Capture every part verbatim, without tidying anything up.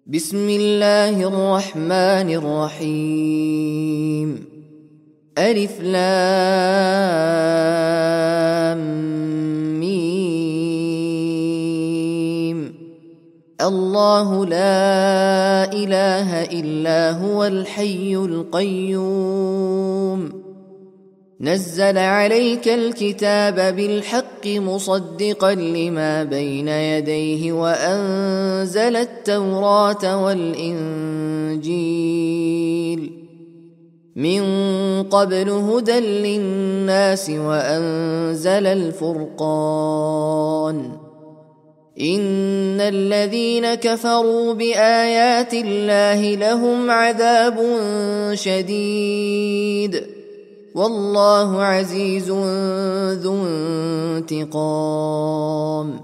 بسم الله الرحمن الرحيم. ألف لام ميم. الله لا إله إلا هو الحي القيوم. نزل عليك الكتاب بالحق مصدقا لما بين يديه وأنزل التوراة والإنجيل من قبل هدى للناس وأنزل الفرقان. إن الذين كفروا بآيات الله لهم عذاب شديد والله عزيز ذو انتقام.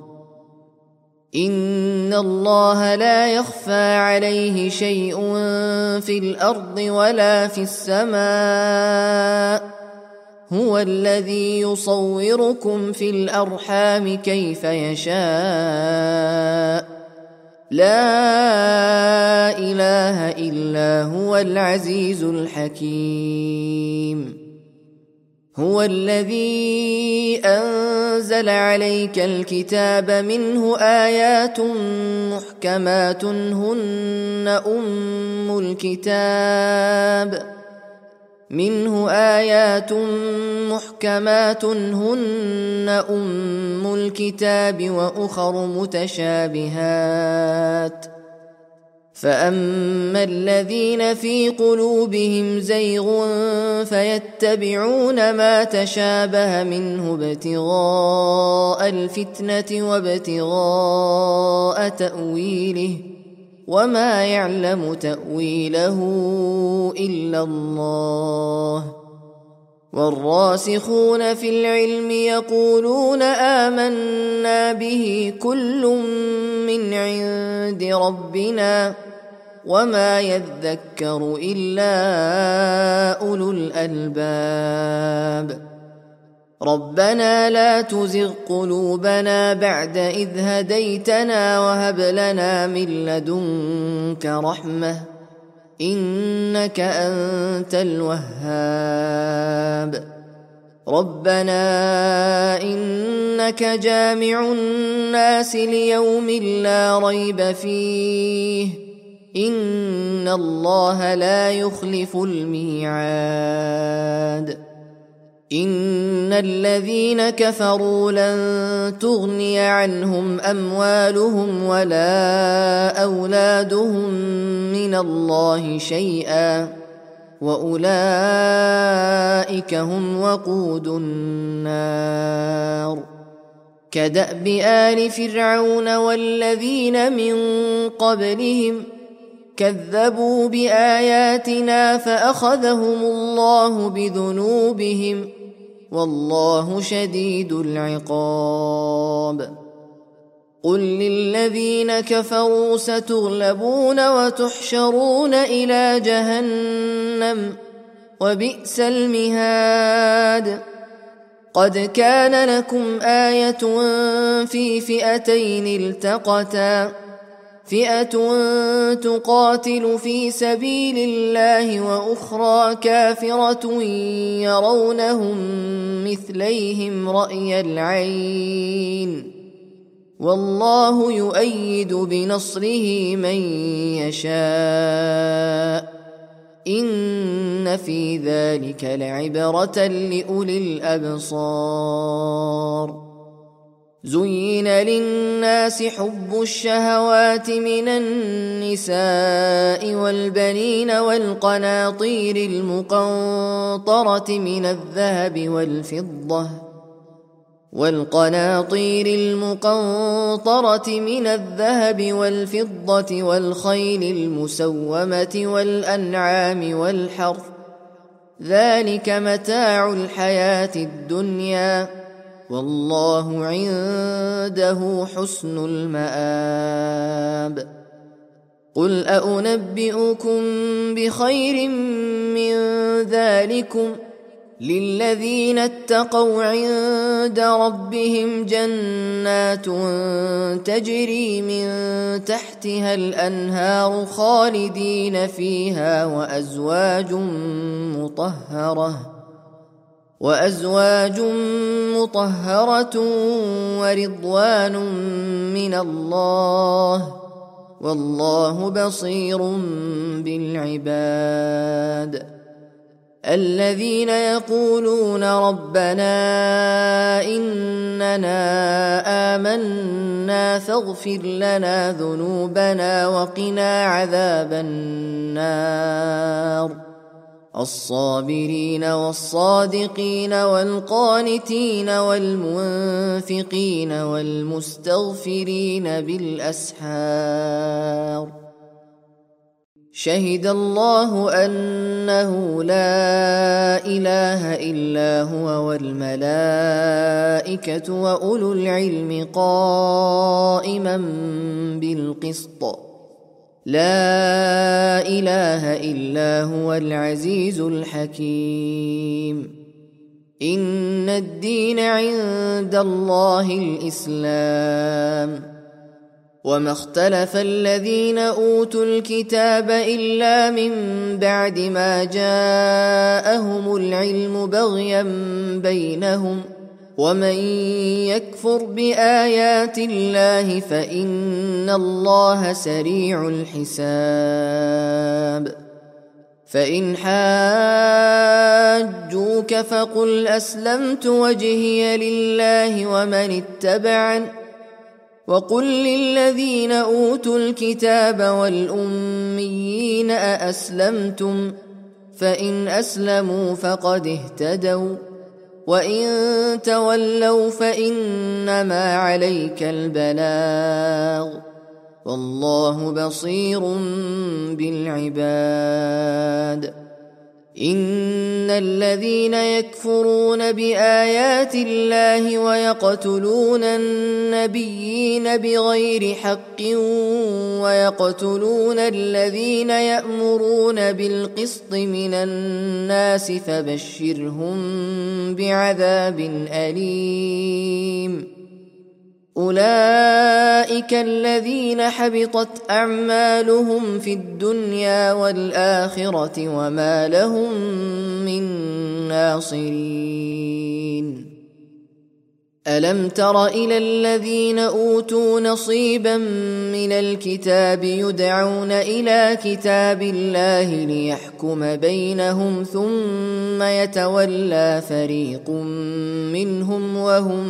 إن الله لا يخفى عليه شيء في الأرض ولا في السماء. هو الذي يصوركم في الأرحام كيف يشاء. لا إله إلا هو العزيز الحكيم. هو الذي أنزل عليك الكتاب منه آيات محكمات هن أم الكتاب منه آيات محكمات هن أم الكتاب وأخر متشابهات. فأما الذين في قلوبهم زيغ فيتبعون ما تشابه منه ابتغاء الفتنة وابتغاء تأويله وما يعلم تأويله إلا الله. والراسخون في العلم يقولون آمنا به كل من عند ربنا وما يذكر إلا أولو الألباب. ربنا لا تزغ قلوبنا بعد إذ هديتنا وهب لنا من لدنك رحمة إنك أنت الوهاب. ربنا إنك جامع الناس ليوم لا ريب فيه إن الله لا يخلف الميعاد. إن الذين كفروا لن تغني عنهم أموالهم ولا أولادهم من الله شيئا وأولئك هم وقود النار. كدأب آل فرعون والذين من قبلهم كذبوا بآياتنا فأخذهم الله بذنوبهم والله شديد العقاب. قل للذين كفروا ستغلبون وتحشرون إلى جهنم وبئس المهاد. قد كان لكم آية في فئتين التقتا فئة تقاتل في سبيل الله وأخرى كافرة يرونهم مثليهم رأي العين والله يؤيد بنصره من يشاء. إن في ذلك لعبرة لأولي الأبصار. زين للناس حب الشهوات من النساء والبنين والقناطير المقنطرة من الذهب والفضة والقناطير المقنطرة من الذهب والفضة والخيل المسومة والأنعام والحرث ذلك متاع الحياة الدنيا والله عنده حسن المآب. قل أنبئكم بخير من ذلكم للذين اتقوا عند ربهم جنات تجري من تحتها الأنهار خالدين فيها وأزواج مطهرة وأزواج مطهرة ورضوان من الله والله بصير بالعباد. الذين يقولون ربنا إننا آمنا فاغفر لنا ذنوبنا وقنا عذاب النار. الصابرين والصادقين والقانتين والمنفقين والمستغفرين بالأسحار. شهد الله أنه لا إله إلا هو والملائكة وأولو العلم قائما بالقسط. لا إله إلا هو العزيز الحكيم. إن الدين عند الله الإسلام. وما اختلف الذين أوتوا الكتاب إلا من بعد ما جاءهم العلم بغيا بينهم ومن يكفر بآيات الله فإن الله سريع الحساب. فإن حاجوك فقل أسلمت وجهي لله ومن اتبعني وقل للذين أوتوا الكتاب والأميين أأسلمتم فإن أسلموا فقد اهتدوا وإن تولوا فإنما عليك البلاغ والله بصير بالعباد. إن الذين يكفرون بآيات الله ويقتلون النبيين بغير حق ويقتلون الذين يأمرون بالقسط من الناس فبشرهم بعذاب أليم. أولئك الذين حبطت أعمالهم في الدنيا والآخرة وما لهم من ناصرين. ألم تر إلى الذين أوتوا نصيبا من الكتاب يدعون إلى كتاب الله ليحكم بينهم ثم يتولى فريق منهم وهم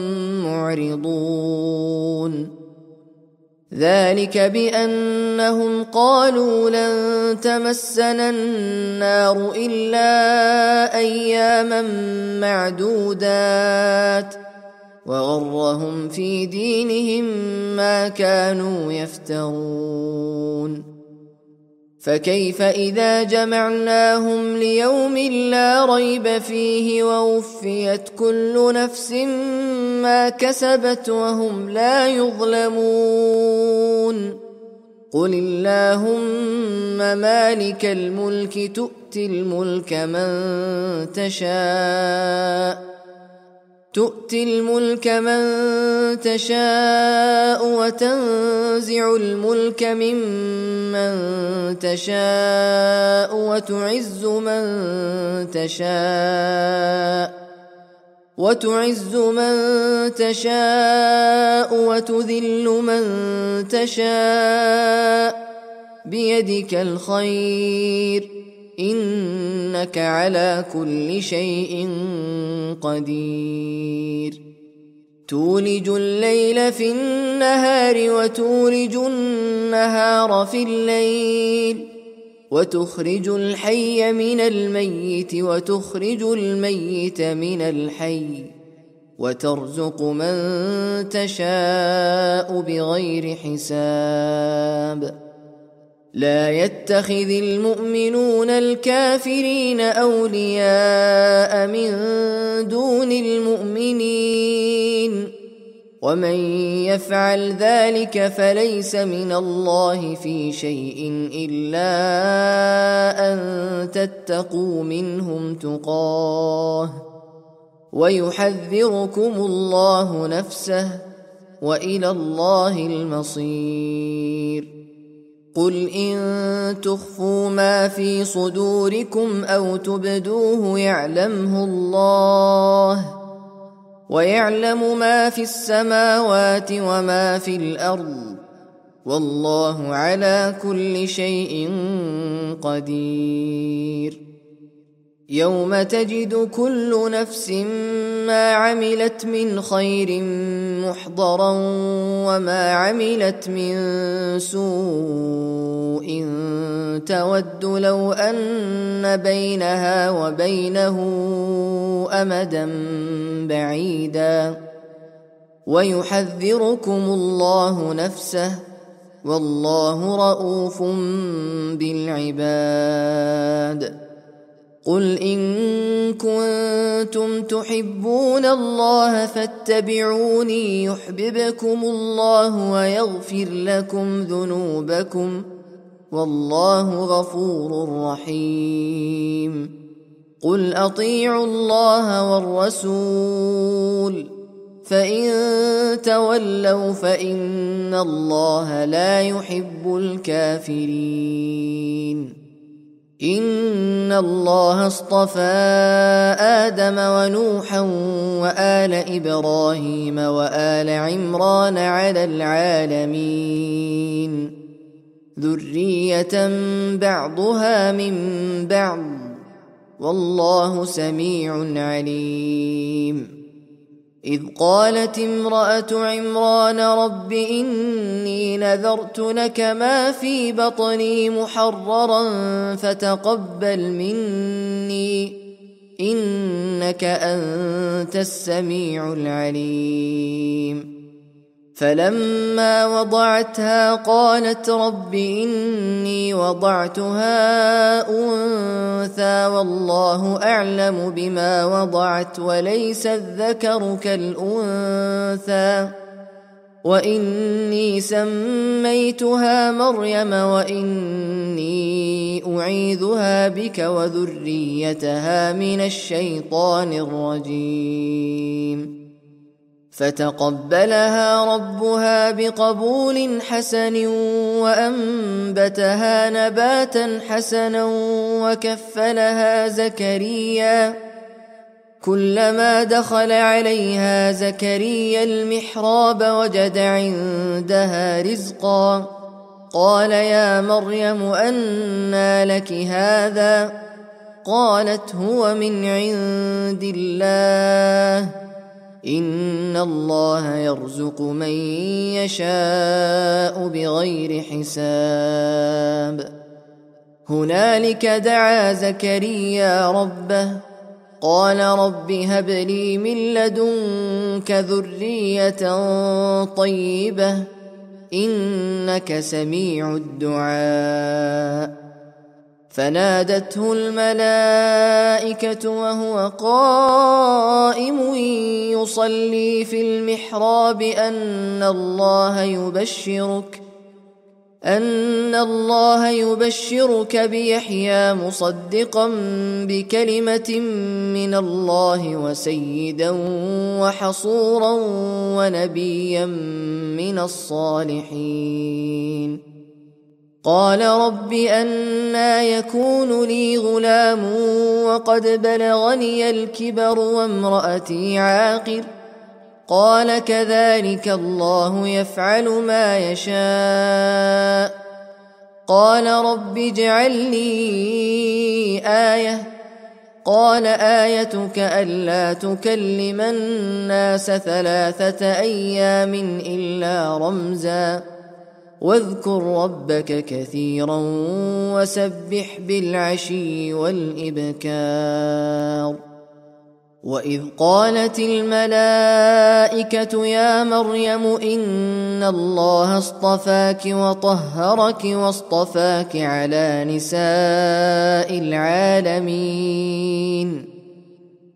معرضون. ذلك بأنهم قالوا لن تمسنا النار إلا أياما معدودات وغرهم في دينهم ما كانوا يفترون. فكيف إذا جمعناهم ليوم لا ريب فيه ووفيت كل نفس ما كسبت وهم لا يظلمون. قل اللهم مالك الملك تؤتي الملك من تشاء تؤتي الملك من تشاء وتنزع الملك ممن تشاء وتعز من تشاء وتعز من تشاء وتذل من تشاء بيدك الخير إنك على كل شيء قدير. تولج الليل في النهار وتولج النهار في الليل وتخرج الحي من الميت وتخرج الميت من الحي وترزق من تشاء بغير حساب. لا يتخذ المؤمنون الكافرين أولياء من دون المؤمنين ومن يفعل ذلك فليس من الله في شيء إلا أن تتقوا منهم تقاه ويحذركم الله نفسه وإلى الله المصير. قل إن تخفوا ما في صدوركم أو تبدوه يعلمه الله ويعلم ما في السماوات وما في الأرض والله على كل شيء قدير. يوم تجد كل نفس ما عملت من خير محضرا وما عملت من سوء تود لو أن بينها وبينه أمدا بعيدا ويحذركم الله نفسه والله رؤوف بالعباد. قل إن كنتم تحبون الله فاتبعوني يحببكم الله ويغفر لكم ذنوبكم والله غفور رحيم. قل أطيعوا الله والرسول فإن تولوا فإن الله لا يحب الكافرين. إن الله اصطفى آدم ونوحا وآل إبراهيم وآل عمران على العالمين ذرية بعضها من بعض والله سميع عليم. إذ قالت امرأة عمران رب إني نذرت لك ما في بطني محررا فتقبل مني إنك أنت السميع العليم. فلما وضعتها قالت رب إني وضعتها أنثى والله أعلم بما وضعت وليس الذكر كالأنثى وإني سميتها مريم وإني أعيذها بك وذريتها من الشيطان الرجيم. فتقبلها ربها بقبول حسن وأنبتها نباتا حسنا وكفلها زكريا كلما دخل عليها زكريا المحراب وجد عندها رزقا قال يا مريم أنى لك هذا قالت هو من عند الله إن الله يرزق من يشاء بغير حساب. هنالك دعا زكريا ربه قال رب هب لي من لدنك ذرية طيبة إنك سميع الدعاء. فنادته الملائكة وهو قائم يصلي في المحراب أن الله يبشرك أن الله يبشرك بيحيى مصدقا بكلمة من الله وسيدا وحصورا ونبيا من الصالحين. قال رب أنى يكون لي غلام وقد بلغني الكبر وامرأتي عاقر قال كذلك الله يفعل ما يشاء. قال رب اجعل لي آية قال آيتك ألا تكلم الناس ثلاثة أيام إلا رمزا واذكر ربك كثيرا وسبح بالعشي والإبكار. وإذ قالت الملائكة يا مريم إن الله اصطفاك وطهرك واصطفاك على نساء العالمين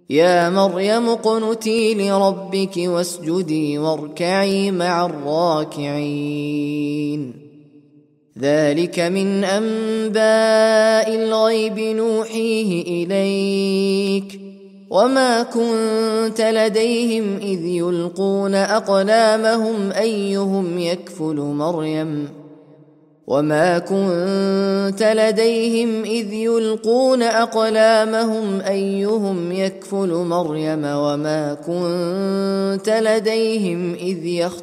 يا مريم اقنتي لربك واسجدي واركعي مع الراكعين ذلك من أنباء الغيب نوحيه إليك وما كنت لديهم إذ يلقون أقلامهم أيهم يكفل مريم وما كنت لديهم إذ يلقون أقلامهم أيهم يكفل مريم وما كنت لديهم إذ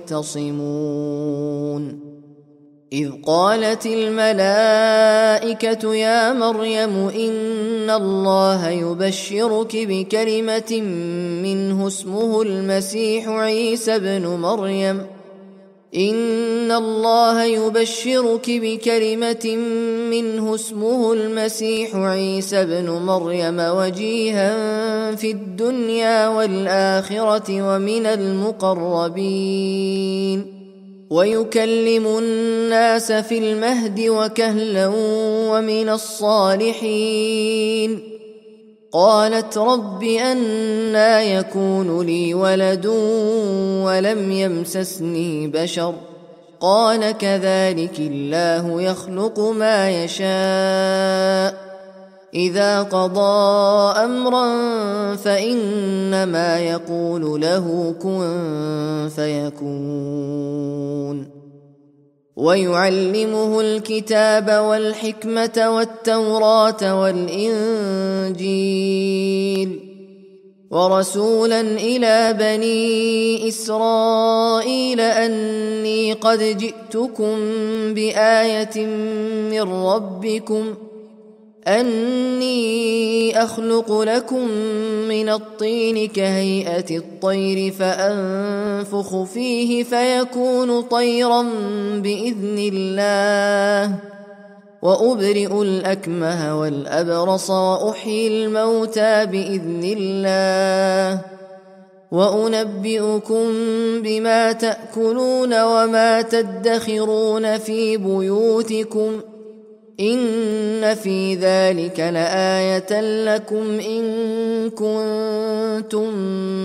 يختصمون إذ قالت الملائكة يا مريم إن الله يبشرك بكلمة منه اسمه المسيح عيسى بن مريم إن الله يبشرك بكلمة منه اسمه المسيح عيسى بن مريم وجيها في الدنيا والآخرة ومن المقربين ويكلم الناس في المهد وكهلا ومن الصالحين قالت رب أنى يكون لي ولد ولم يمسسني بشر قال كذلك الله يخلق ما يشاء إذا قضى أمرا فإنما يقول له كن فيكون ويعلمه الكتاب والحكمة والتوراة والإنجيل ورسولا إلى بني إسرائيل أني قد جئتكم بآية من ربكم أني أخلق لكم من الطين كهيئة الطير فأنفخ فيه فيكون طيرا بإذن الله وأبرئ الأكمه والأبرص وأحيي الموتى بإذن الله وأنبئكم بما تأكلون وما تدخرون في بيوتكم إن في ذلك لآية لكم إن كنتم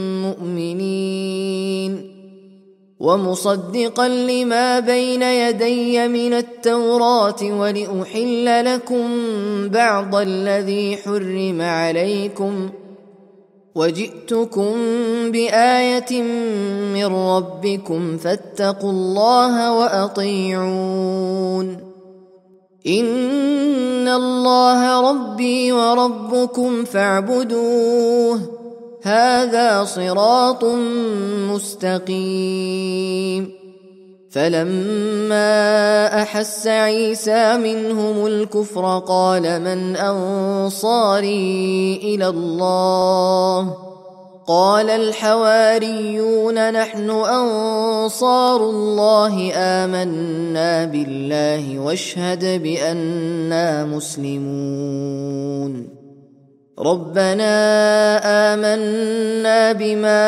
مؤمنين ومصدقا لما بين يدي من التوراة ولأحل لكم بعض الذي حرم عليكم وجئتكم بآية من ربكم فاتقوا الله وأطيعون إن الله ربي وربكم فاعبدوه هذا صراط مستقيم فلما أحس عيسى منهم الكفر قال من أنصاري إلى الله قال الحواريون نحن أنصار الله آمنا بالله واشهد بأننا مسلمون ربنا آمنا بما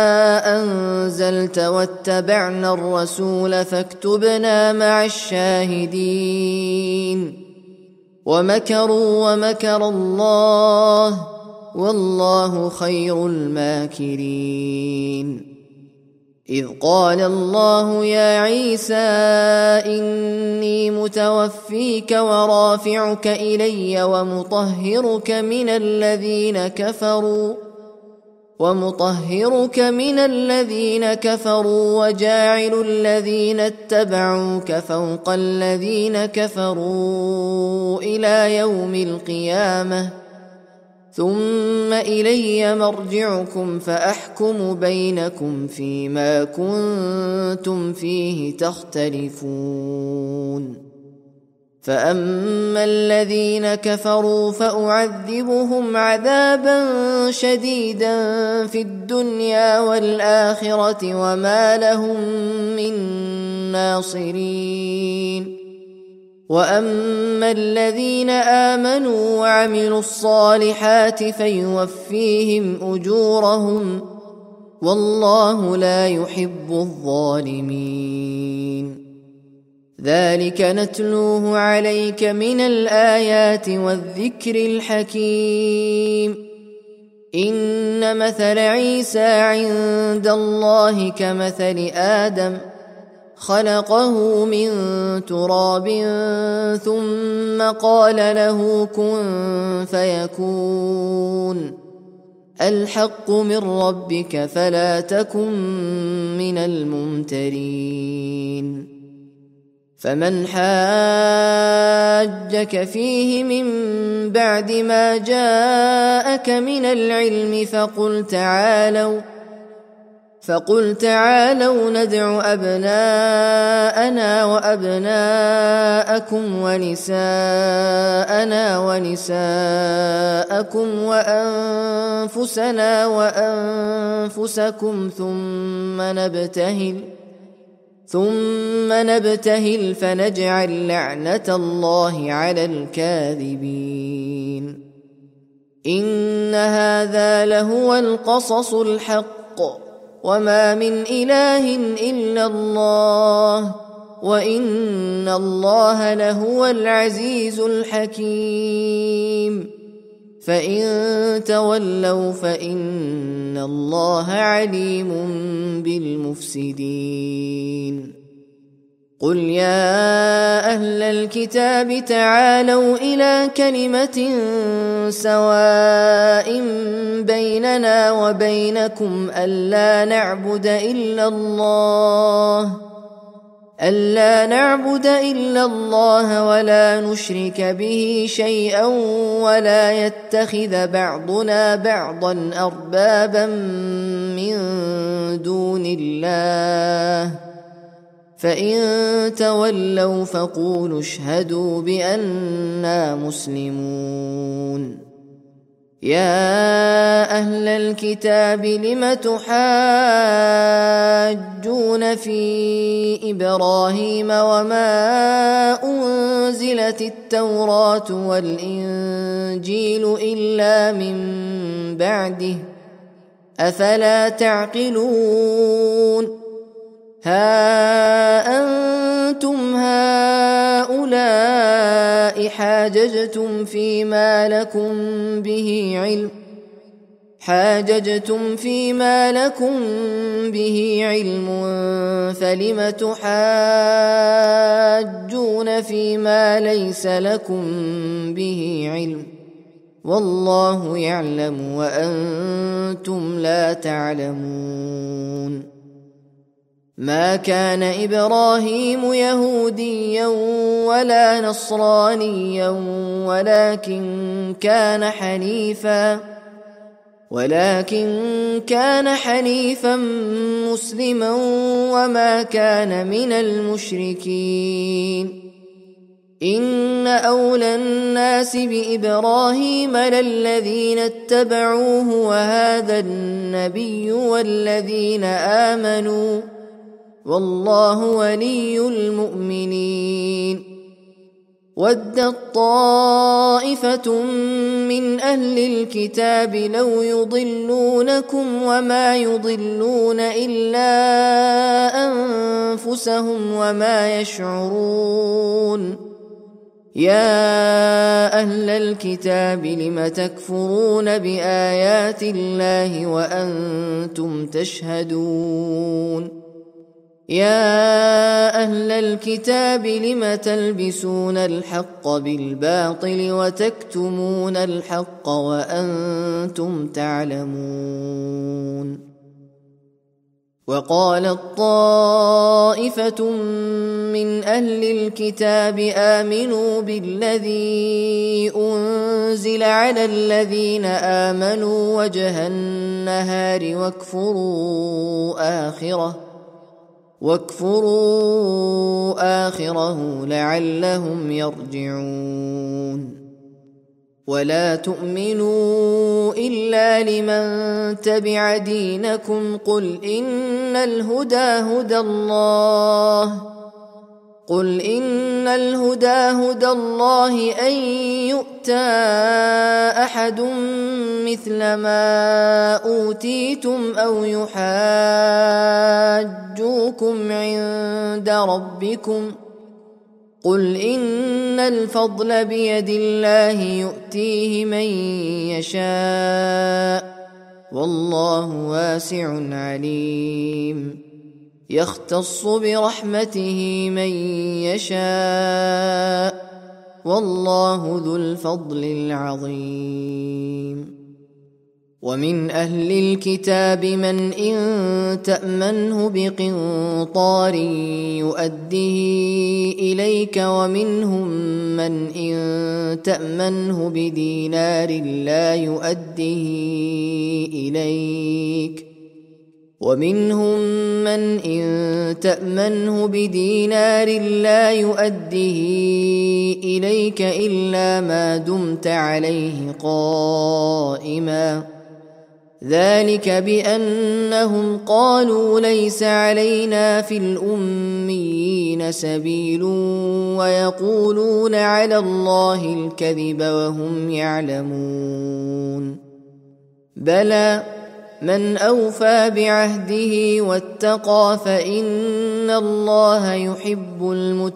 أنزلت واتبعنا الرسول فاكتبنا مع الشاهدين ومكروا ومكر الله والله خير الماكرين إذ قال الله يا عيسى إني متوفيك ورافعك إلي ومطهرك من الذين كفروا ومطهرك من الذين كفروا وجاعل الذين اتبعوك فوق الذين كفروا إلى يوم القيامة ثم إلي مرجعكم فأحكم بينكم فيما كنتم فيه تختلفون فأما الذين كفروا فأعذبهم عذابا شديدا في الدنيا والآخرة وما لهم من ناصرين وأما الذين آمنوا وعملوا الصالحات فيوفيهم أجورهم والله لا يحب الظالمين ذلك نتلوه عليك من الآيات والذكر الحكيم إن مثل عيسى عند الله كمثل آدم خلقه من تراب ثم قال له كن فيكون الحق من ربك فلا تكن من الممترين فمن حاجك فيه من بعد ما جاءك من العلم فقل تعالوا فقل تعالوا ندع أبناءنا وأبناءكم ونساءنا ونساءكم وأنفسنا وأنفسكم ثم نبتهل ثم نبتهل فنجعل لعنة الله على الكاذبين إن هذا لهو القصص الحق وما من إله إلا الله وإن الله لهو العزيز الحكيم فإن تولوا فإن الله عليم بالمفسدين قل يا أهل الكتاب تعالوا إلى كلمة سواء بيننا وبينكم ألا نعبد إلا الله ألا نعبد إلا الله ولا نشرك به شيئا ولا يتخذ بعضنا بعضا أربابا من دون الله فإن تولوا فقولوا اشهدوا بأننا مسلمون يا أهل الكتاب لم تحاجون في إبراهيم وما أنزلت التوراة والإنجيل إلا من بعده أفلا تعقلون ها أنتم هؤلاء حاججتم فيما لكم به علم حاججتم فيما لكم به علم فلم تحاجون فيما ليس لكم به علم والله يعلم وأنتم لا تعلمون ما كان إبراهيم يهوديا ولا نصرانيا ولكن كان حنيفا ولكن كان حنيفا مسلما وما كان من المشركين إن أولى الناس بإبراهيم للذين اتبعوه وهذا النبي والذين آمنوا والله ولي المؤمنين ودت طائفة من أهل الكتاب لو يضلونكم وما يضلون إلا أنفسهم وما يشعرون يا أهل الكتاب لم تكفرون بآيات الله وأنتم تشهدون يا أهل الكتاب لم تلبسون الحق بالباطل وتكتمون الحق وأنتم تعلمون وقالت طائفة من أهل الكتاب آمنوا بالذي أنزل على الذين آمنوا وجه النهار واكفروا آخره واكفروا آخره لعلهم يرجعون ولا تؤمنوا إلا لمن تبع دينكم قل إن الهدى هدى الله قل إن الهدى هدى الله أن يؤتى أحد مثل ما أوتيتم أو يحاجوكم عند ربكم قل إن الفضل بيد الله يؤتيه من يشاء والله واسع عليم يختص برحمته من يشاء والله ذو الفضل العظيم ومن أهل الكتاب من إن تأمنه بقنطار يؤديه إليك ومنهم من إن تأمنه بدينار لا يؤديه إليك ومنهم من إن تأمنه بدينار لا يؤديه إليك إلا ما دمت عليه قائما ذلك بأنهم قالوا ليس علينا في الأميين سبيل ويقولون على الله الكذب وهم يعلمون بلى من أوفى بعهده واتقى فإن الله يحب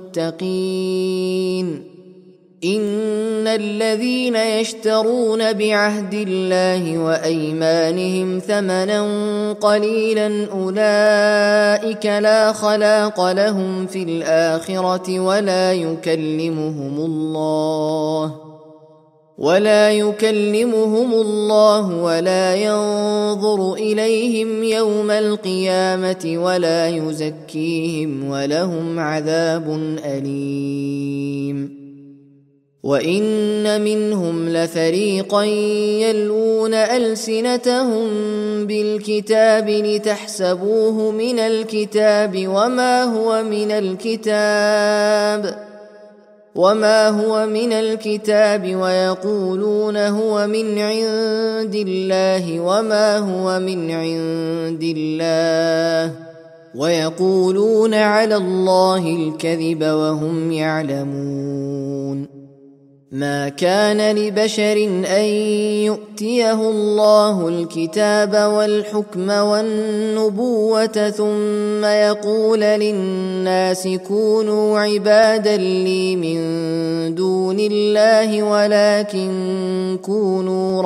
المتقين إن الذين يشترون بعهد الله وأيمانهم ثمنا قليلا أولئك لا خلاق لهم في الآخرة ولا يكلمهم الله ولا يكلمهم الله ولا ينظر إليهم يوم القيامة ولا يزكيهم ولهم عذاب أليم وإن منهم لفريقا يلوون ألسنتهم بالكتاب لتحسبوه من الكتاب وما هو من الكتاب وما هو من الكتاب ويقولون هو من عند الله وما هو من عند الله ويقولون على الله الكذب وهم يعلمون ما كان لبشر أن يؤتيه الله الكتاب والحكم والنبوة ثم يقول للناس كونوا عبادا لي من دون الله ولكن كونوا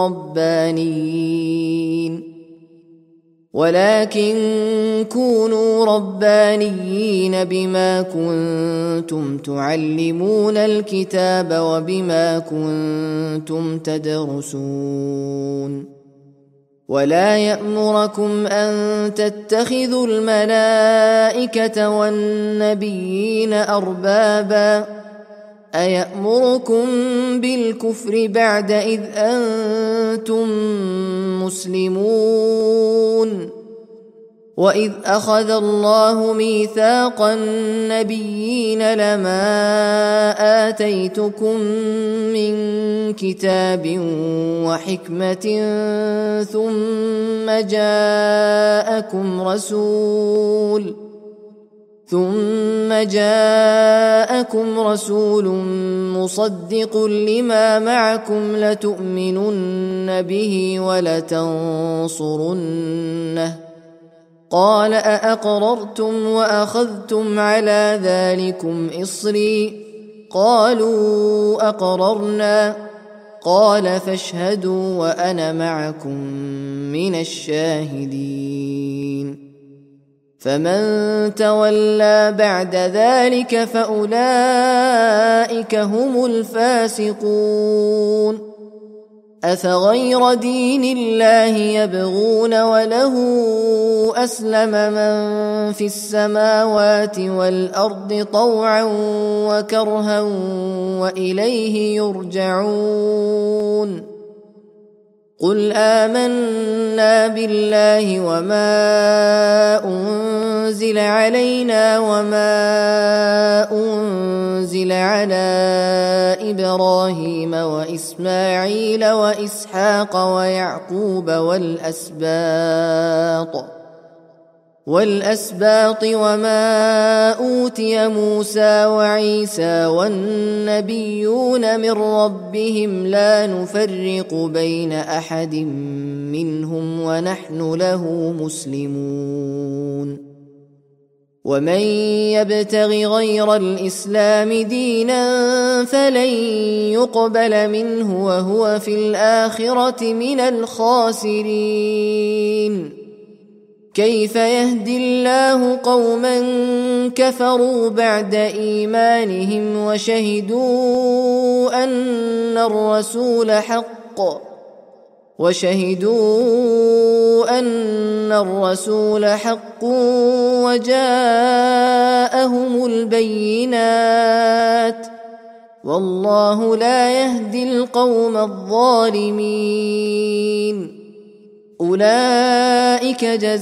ربانيين ولكن كونوا ربانيين بما كنتم تعلمون الكتاب وبما كنتم تدرسون ولا يأمركم أن تتخذوا الملائكة والنبيين أربابا أيأمركم بالكفر بعد إذ أنتم مسلمون وإذ أخذ الله ميثاق النبيين لما آتيتكم من كتاب وحكمة ثم جاءكم رسول ثم جاءكم رسول مصدق لما معكم لتؤمنن به ولتنصرنه قال أأقررتم وأخذتم على ذلكم إصري قالوا أقررنا قال فاشهدوا وأنا معكم من الشاهدين فمن تولى بعد ذلك فأولئك هم الفاسقون أفغير دين الله يبغون وله أسلم من في السماوات والأرض طوعا وكرها وإليه يرجعون قل آمنا بالله وما أنزل علينا وما أنزل على إبراهيم وإسماعيل وإسحاق ويعقوب والأسباط والأسباط وما أوتي موسى وعيسى والنبيون من ربهم لا نفرق بين أحد منهم ونحن له مسلمون ومن يبتغ غير الإسلام دينا فلن يقبل منه وهو في الآخرة من الخاسرين. كيف يهدي الله قوما كفروا بعد إيمانهم وشهدوا أن الرسول حق وشهدوا أن الرسول حق وجاءهم البينات والله لا يهدي القوم الظالمين. أولئك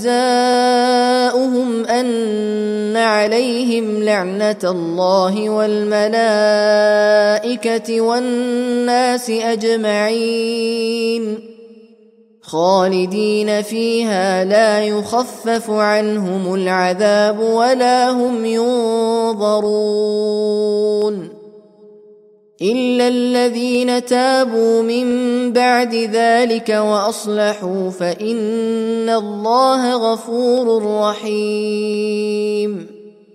جزاؤهم أن عليهم لعنة الله والملائكة والناس أجمعين خالدين فيها لا يخفف عنهم العذاب ولا هم ينظرون إلا الذين تابوا من بعد ذلك وأصلحوا فإن الله غفور رحيم.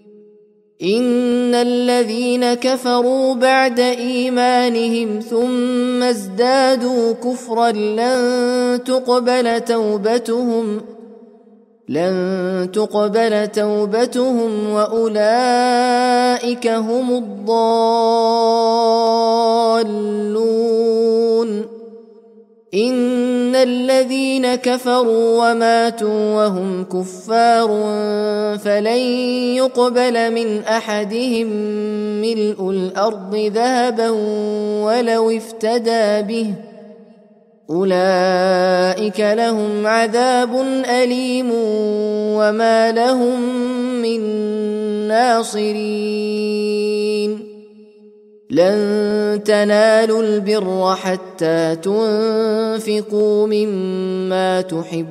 إن الذين كفروا بعد إيمانهم ثم ازدادوا كفرا لن تقبل توبتهم لن تقبل توبتهم وأولئك هم الضالون. إن الذين كفروا وماتوا وهم كفار فلن يقبل من أحدهم ملء الأرض ذهبا ولو افتدى به أولئك لهم عذاب أليم وما لهم من ناصرين. لن تنالوا البر حتى تنفقوا مما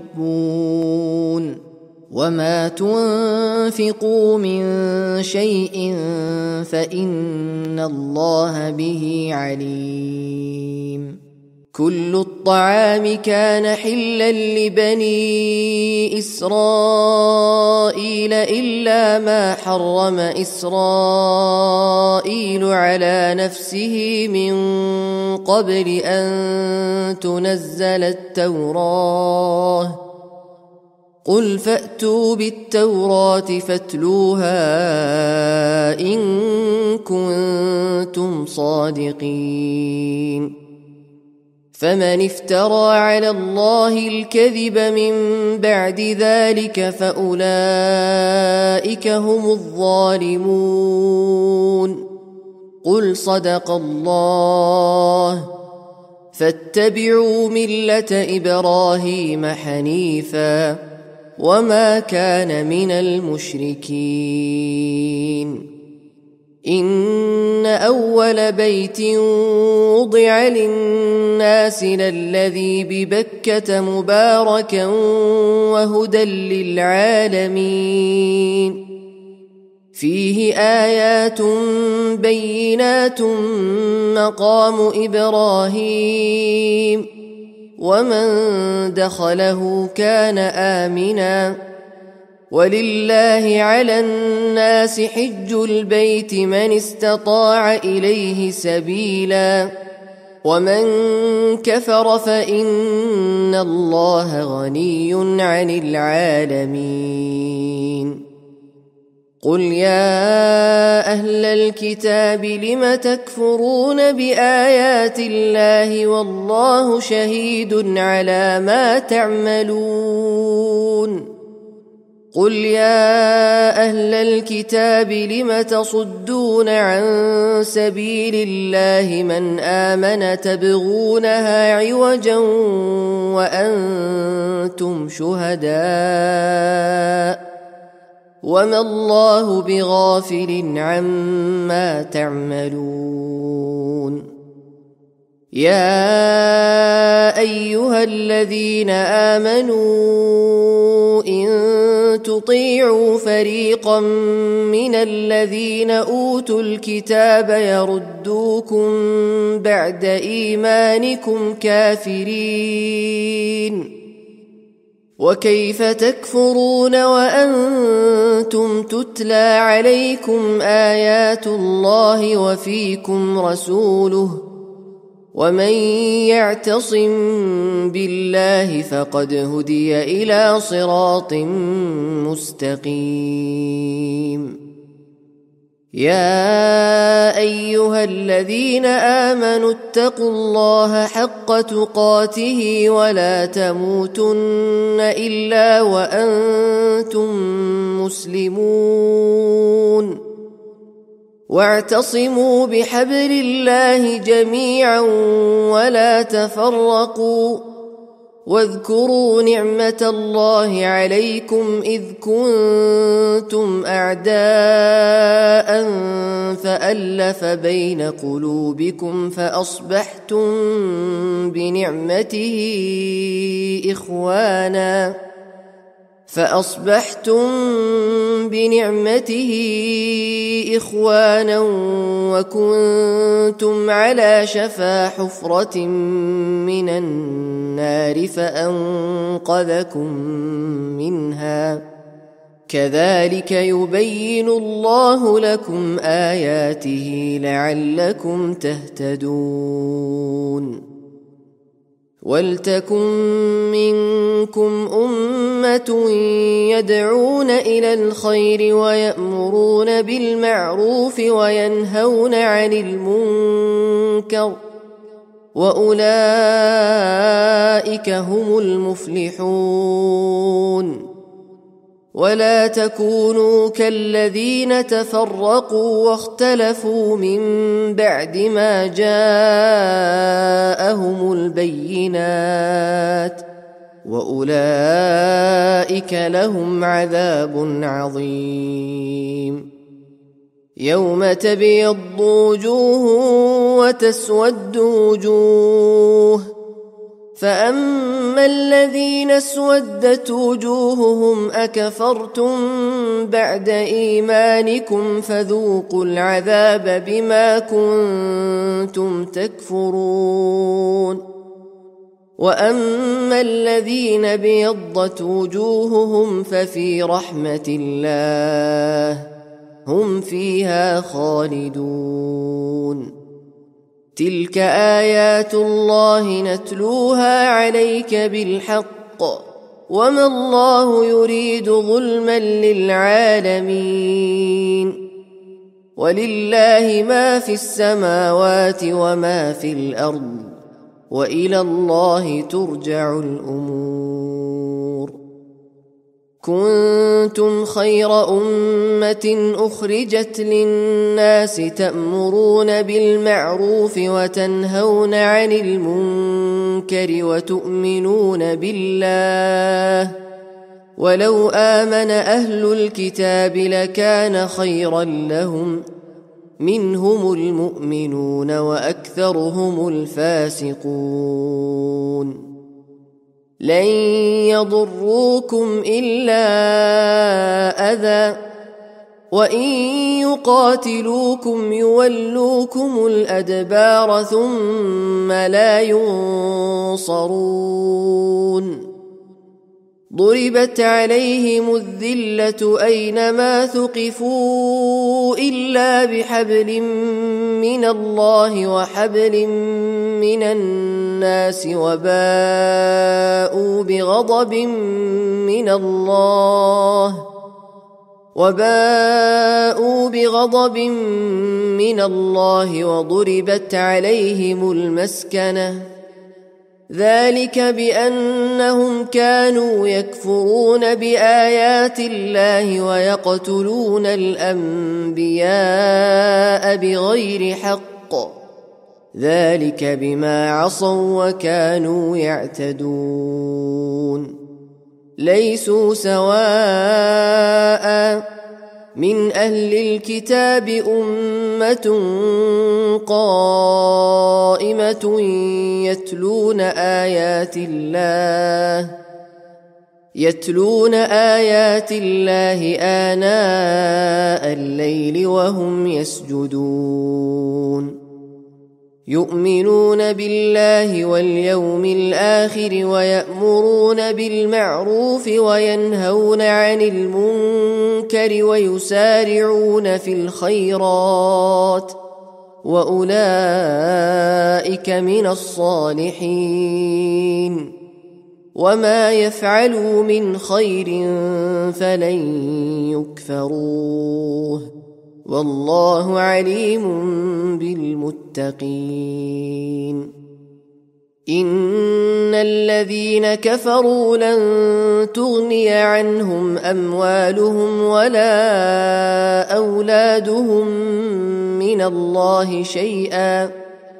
تحبون وما تنفقوا من شيء فإن الله به عليم. كل الطعام كان حلا لبني إسرائيل إلا ما حرم إسرائيل على نفسه من قبل أن تنزل التوراة قل فأتوا بالتوراة فاتلوها إن كنتم صادقين. فمن افترى على الله الكذب من بعد ذلك فأولئك هم الظالمون. قل صدق الله فاتبعوا ملة إبراهيم حنيفا وما كان من المشركين. إن أول بيت وضع للناس للذي ببكة مباركا وهدى للعالمين فيه آيات بينات مقام إبراهيم ومن دخله كان آمنا ولله على الناس حج البيت من استطاع إليه سبيلا ومن كفر فإن الله غني عن العالمين. قل يا أهل الكتاب لم تكفرون بآيات الله والله شهيد على ما تعملون. قل يا أهل الكتاب لم تصدون عن سبيل الله من آمن تبغونها عوجا وأنتم شهداء وما الله بغافل عما تعملون. يا أيها الذين آمنوا إن تطيعوا فريقا من الذين أوتوا الكتاب يردوكم بعد إيمانكم كافرين وكيف تكفرون وأنتم تتلى عليكم آيات الله وفيكم رسوله ومن يعتصم بالله فقد هدي إلى صراط مستقيم يا أيها الذين آمنوا اتقوا الله حق تقاته ولا تموتن إلا وأنتم مسلمون واعتصموا بحبل الله جميعا ولا تفرقوا واذكروا نعمة الله عليكم إذ كنتم أعداء فألف بين قلوبكم فأصبحتم بنعمته إخوانا فأصبحتم بنعمته إخوانا وكنتم على شفا حفرة من النار فأنقذكم منها كذلك يبين الله لكم آياته لعلكم تهتدون ولتكن منكم أمة يدعون إلى الخير ويأمرون بالمعروف وينهون عن المنكر وأولئك هم المفلحون ولا تكونوا كالذين تفرقوا واختلفوا من بعد ما جاءهم البينات وأولئك لهم عذاب عظيم يوم تبيض وجوه وتسود وجوه فأما الذين اسودت وجوههم أكفرتم بعد إيمانكم فذوقوا العذاب بما كنتم تكفرون وأما الذين ابيضت وجوههم ففي رحمة الله هم فيها خالدون تلك آيات الله نتلوها عليك بالحق وما الله يريد ظلما للعالمين ولله ما في السماوات وما في الأرض وإلى الله ترجع الأمور كنتم خير أمة أخرجت للناس تأمرون بالمعروف وتنهون عن المنكر وتؤمنون بالله ولو آمن أهل الكتاب لكان خيرا لهم منهم المؤمنون وأكثرهم الفاسقون لن يضروكم إلا أذى وإن يقاتلوكم يولوكم الأدبار ثم لا ينصرون ضربت عليهم الذلة أينما ثقفوا إلا بحبل من الله وحبل من الناس وباءوا بغضب من الله وباءوا بغضب من الله وضربت عليهم المسكنة ذلك بأنهم كانوا يكفرون بآيات الله ويقتلون الأنبياء بغير حق ذلك بما عصوا وكانوا يعتدون ليسوا سواء من أهل الكتاب أمة قائمة يتلون آيات الله يتلون آيات الله آناء الليل وهم يسجدون يؤمنون بالله واليوم الآخر ويأمرون بالمعروف وينهون عن المنكر ويسارعون في الخيرات وأولئك من الصالحين وما يفعلوا من خير فلن يكفروه والله عليم بالمتقين. إن الذين كفروا لن تغني عنهم أموالهم ولا أولادهم من الله شيئا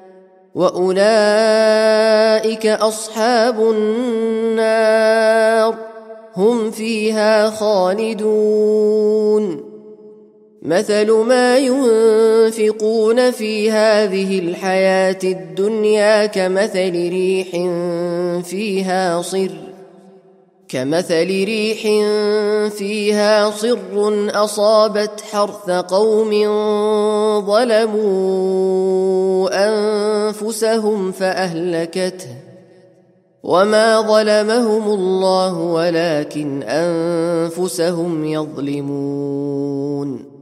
وأولئك أصحاب النار هم فيها خالدون. مثل ما ينفقون في هذه الحياة الدنيا كمثل ريح فيها صر كمثل ريح فيها صر أصابت حرث قوم ظلموا أنفسهم فأهلكته وما ظلمهم الله ولكن أنفسهم يظلمون.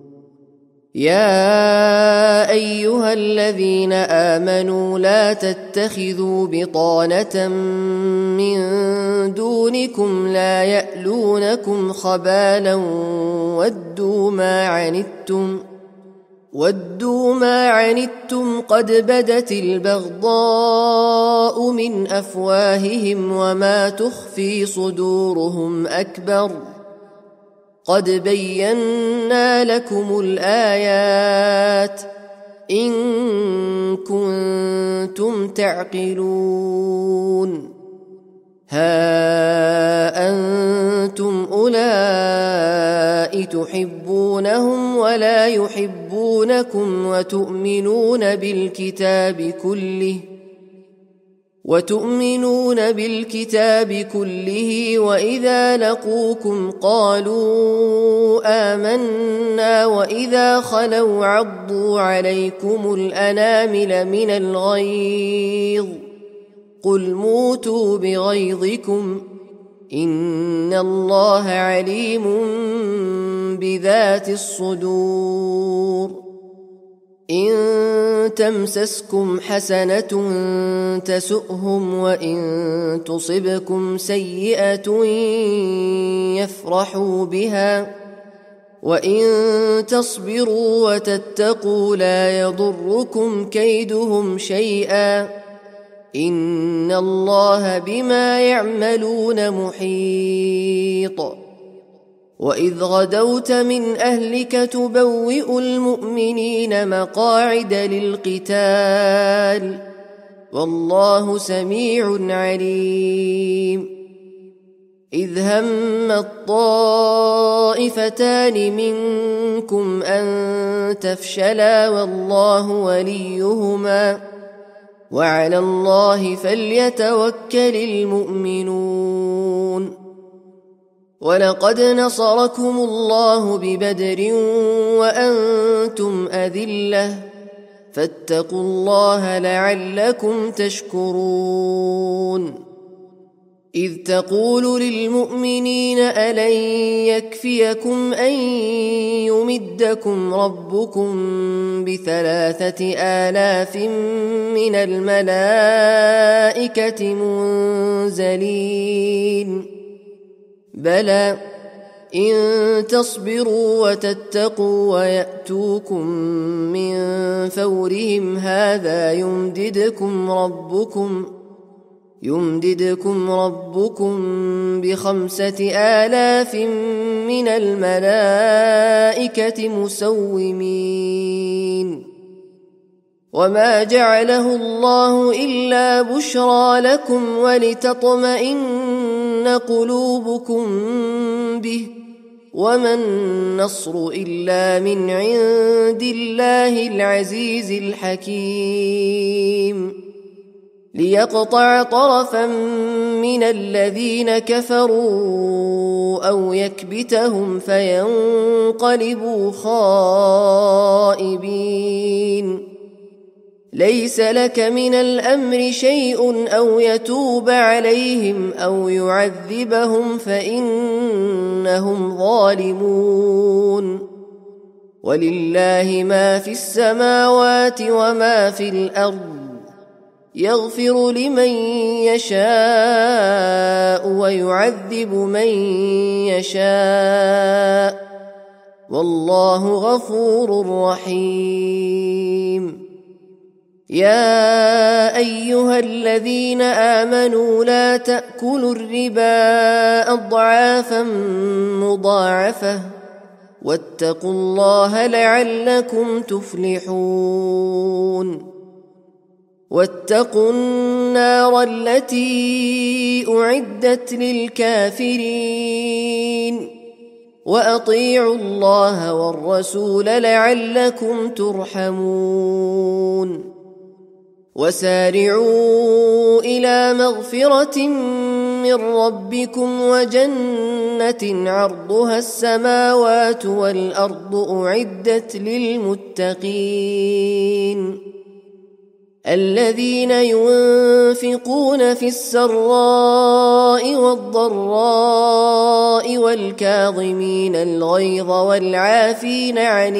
يا أيها الذين آمنوا لا تتخذوا بطانة من دونكم لا يألونكم خبالا ودوا ما عنتم ودوا ما عنتم قد بدت البغضاء من أفواههم وما تخفي صدورهم أكبر قد بينا لكم الآيات إن كنتم تعقلون. ها أنتم أولئك تحبونهم ولا يحبونكم وتؤمنون بالكتاب كله وتؤمنون بالكتاب كله وإذا لقوكم قالوا آمنا وإذا خلوا عضوا عليكم الأنامل من الغيظ قل موتوا بغيظكم إن الله عليم بذات الصدور. إن تمسسكم حسنة تسؤهم وإن تصبكم سيئة يفرحوا بها وإن تصبروا وتتقوا لا يضركم كيدهم شيئا إن الله بما يعملون محيط. وإذ غدوت من أهلك تبوئ المؤمنين مقاعد للقتال والله سميع عليم. إذ هم الطائفتان منكم أن تفشلا والله وليهما وعلى الله فليتوكل المؤمنون. ولقد نصركم الله ببدر وأنتم أذلة فاتقوا الله لعلكم تشكرون. إذ تقول للمؤمنين ألن يكفيكم أن يمدكم ربكم بثلاثة آلاف من الملائكة منزلين بلى إن تصبروا وتتقوا ويأتوكم من فورهم هذا يمددكم ربكم يمددكم ربكم بخمسة آلاف من الملائكة مسومين. وما جعله الله إلا بشرى لكم ولتطمئن قلوبكم به وما النصر إلا من عند الله العزيز الحكيم ليقطع طرفا من الذين كفروا أو يكبتهم فينقلبوا خائبين ليس لك من الأمر شيء أو يتوب عليهم أو يعذبهم فإنهم ظالمون ولله ما في السماوات وما في الأرض يغفر لمن يشاء ويعذب من يشاء والله غفور رحيم يا أيها الذين آمنوا لا تأكلوا الربا أضعافا مضاعفة واتقوا الله لعلكم تفلحون واتقوا النار التي أعدت للكافرين وأطيعوا الله والرسول لعلكم ترحمون وسارعوا إلى مغفرة من ربكم وجنة عرضها السماوات والأرض أعدت للمتقين الذين ينفقون في السراء والضراء والكاظمين الغيظ والعافين عن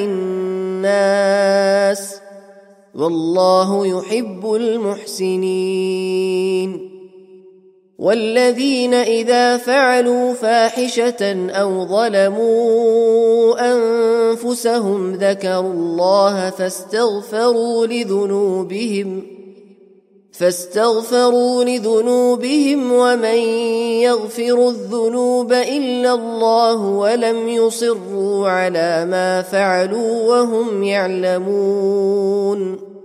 الناس والله يحب المحسنين والذين إذا فعلوا فاحشة أو ظلموا أنفسهم ذكروا الله فاستغفروا لذنوبهم فاستغفروا لذنوبهم ومن يغفر الذنوب إلا الله ولم يصروا على ما فعلوا وهم يعلمون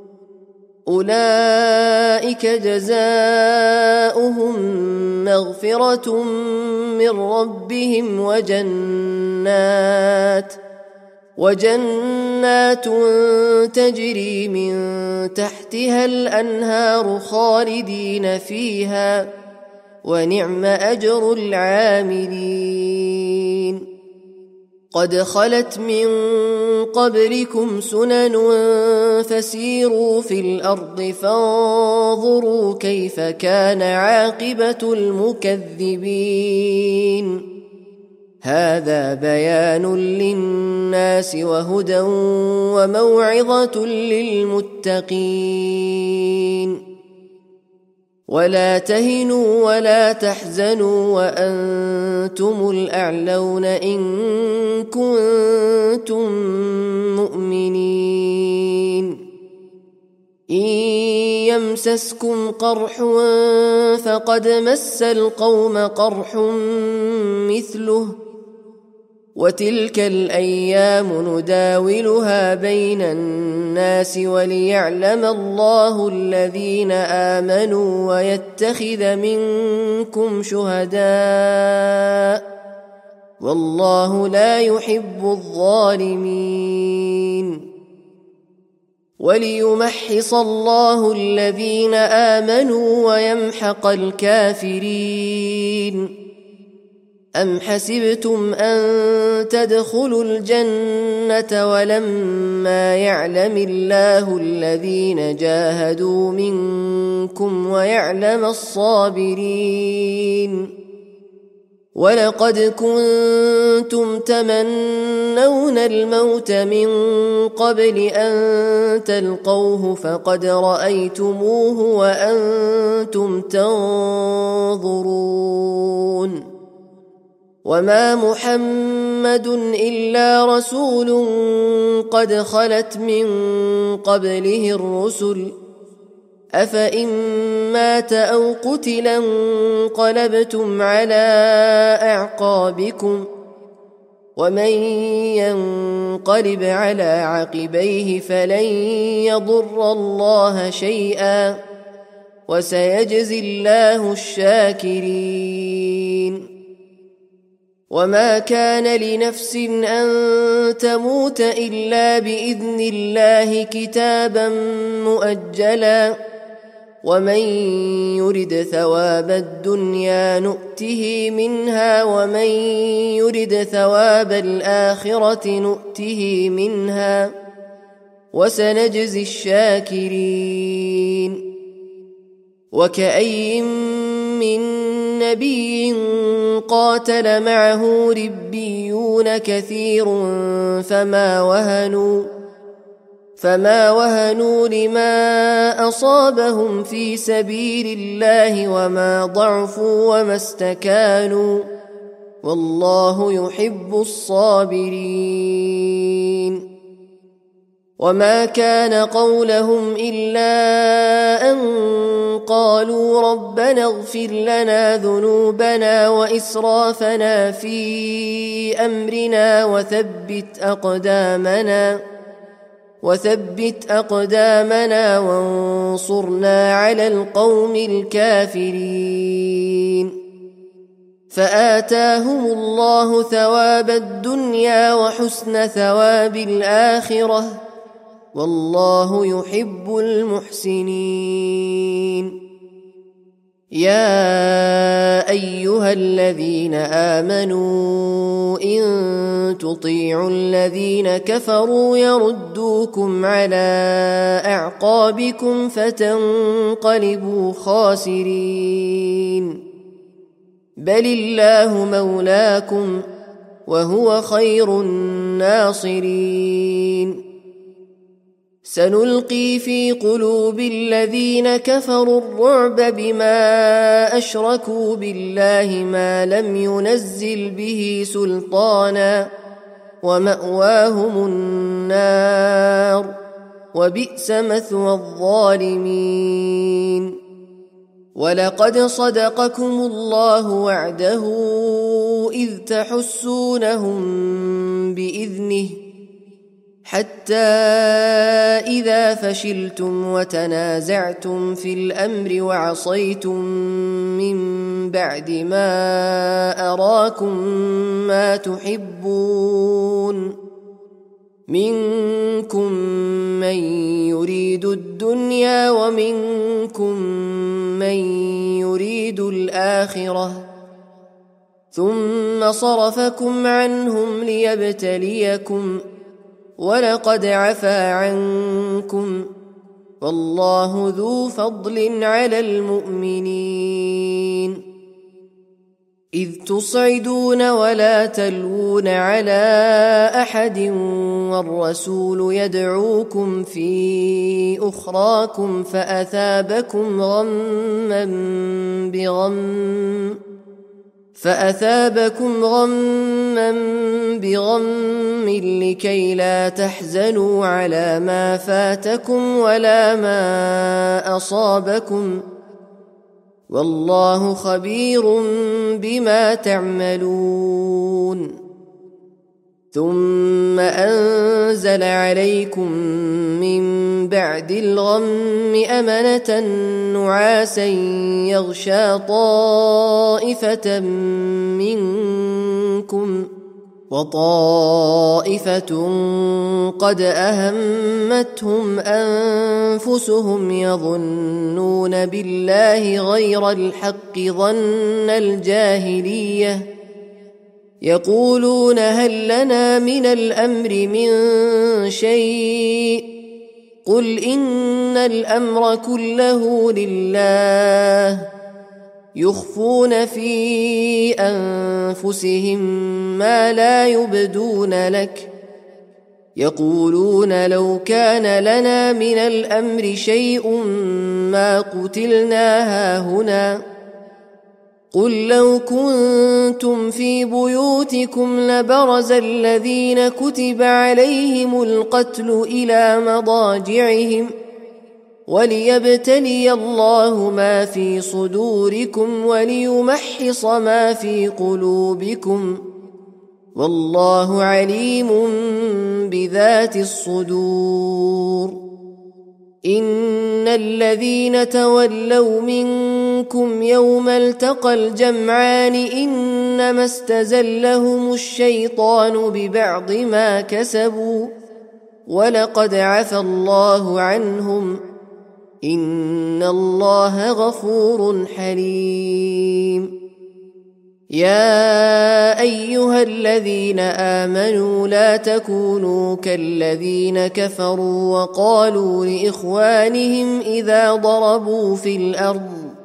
أولئك جزاؤهم مغفرة من ربهم وجنات وجنات تجري من تحتها الأنهار خالدين فيها ونعم أجر العاملين قد خلت من قبلكم سنن فسيروا في الأرض فانظروا كيف كان عاقبة المكذبين هذا بيان للناس وهدى وموعظة للمتقين ولا تهنوا ولا تحزنوا وأنتم الأعلون إن كنتم مؤمنين إن يمسسكم قرح فقد مس القوم قرح مثله وتلك الأيام نداولها بين الناس وليعلم الله الذين آمنوا ويتخذ منكم شهداء والله لا يحب الظالمين وليمحص الله الذين آمنوا ويمحق الكافرين أم حسبتم أن تدخلوا الجنة ولما يعلم الله الذين جاهدوا منكم ويعلم الصابرين ولقد كنتم تمنون الموت من قبل أن تلقوه فقد رأيتموه وأنتم تنظرون وما محمد إلا رسول قد خلت من قبله الرسل أفإن مات أو قتل انقلبتم على أعقابكم ومن ينقلب على عقبيه فلن يضر الله شيئا وسيجزي الله الشاكرين وما كان لنفس أن تموت إلا بإذن الله كتابا مؤجلا ومن يرد ثواب الدنيا نؤته منها ومن يرد ثواب الآخرة نؤته منها وسنجزي الشاكرين. وكأي من نبي قاتل معه ربيون كثير فما وهنوا فما وهنوا لما أصابهم في سبيل الله وما ضعفوا وما استكانوا والله يحب الصابرين. وما كان قولهم إلا أن قالوا ربنا اغفر لنا ذنوبنا وإسرافنا في أمرنا وثبت أقدامنا وثبت أقدامنا وانصرنا على القوم الكافرين. فآتاهم الله ثواب الدنيا وحسن ثواب الآخرة والله يحب المحسنين. يا أيها الذين آمنوا إن تطيعوا الذين كفروا يردوكم على أعقابكم فتنقلبوا خاسرين. بل الله مولاكم وهو خير الناصرين. سنلقي في قلوب الذين كفروا الرعب بما أشركوا بالله ما لم ينزل به سلطانا ومأواهم النار وبئس مثوى الظالمين. ولقد صدقكم الله وعده إذ تحسونهم بإذنه حتى إذا فشلتم وتنازعتم في الأمر وعصيتم من بعد ما أراكم ما تحبون منكم من يريد الدنيا ومنكم من يريد الآخرة ثم صرفكم عنهم ليبتليكم ولقد عفا عنكم والله ذو فضل على المؤمنين. إذ تصعدون ولا تلوون على أحد والرسول يدعوكم في أخراكم فأثابكم غما بغم فأثابكم غما بغم لكي لا تحزنوا على ما فاتكم ولا ما أصابكم والله خبير بما تعملون. ثم أنزل عليكم من بعد الغم أمنة نعاسا يغشى طائفة منكم وطائفة قد أهمتهم أنفسهم يظنون بالله غير الحق ظن الجاهلية يقولون هل لنا من الأمر من شيء قل إن الأمر كله لله يخفون في أنفسهم ما لا يبدون لك يقولون لو كان لنا من الأمر شيء ما قتلنا هاهنا قل لو كنتم في بيوتكم لبرز الذين كتب عليهم القتل إلى مضاجعهم وليبتلي الله ما في صدوركم وليمحص ما في قلوبكم والله عليم بذات الصدور. إن الذين تولوا منكم يوم التقى الجمعان إنما استزلهم الشيطان ببعض ما كسبوا ولقد عفى الله عنهم إن الله غفور حليم. يا أيها الذين آمنوا لا تكونوا كالذين كفروا وقالوا لإخوانهم إذا ضربوا في الأرض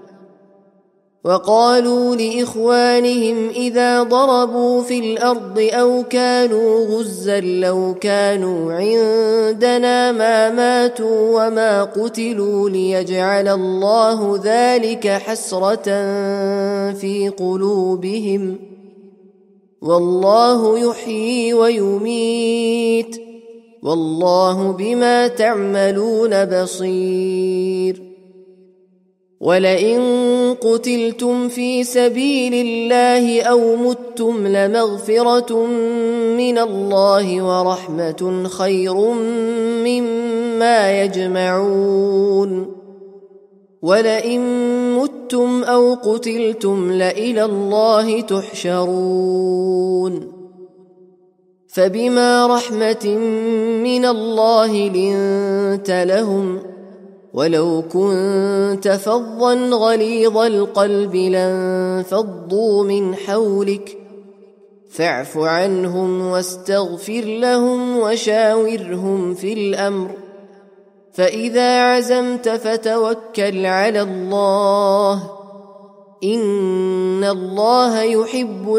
وقالوا لإخوانهم إذا ضربوا في الأرض أو كانوا غزا لو كانوا عندنا ما ماتوا وما قتلوا ليجعل الله ذلك حسرة في قلوبهم والله يحيي ويميت والله بما تعملون بصير. ولئن قتلتم في سبيل الله أو متم لمغفرة من الله ورحمة خير مما يجمعون. ولئن متم أو قتلتم لإلى الله تحشرون. فبما رحمة من الله لنت لهم ولو كنت فظا غليظ القلب لانفضوا من حولك فاعف عنهم واستغفر لهم وشاورهم في الأمر فإذا عزمت فتوكل على الله إن الله يحب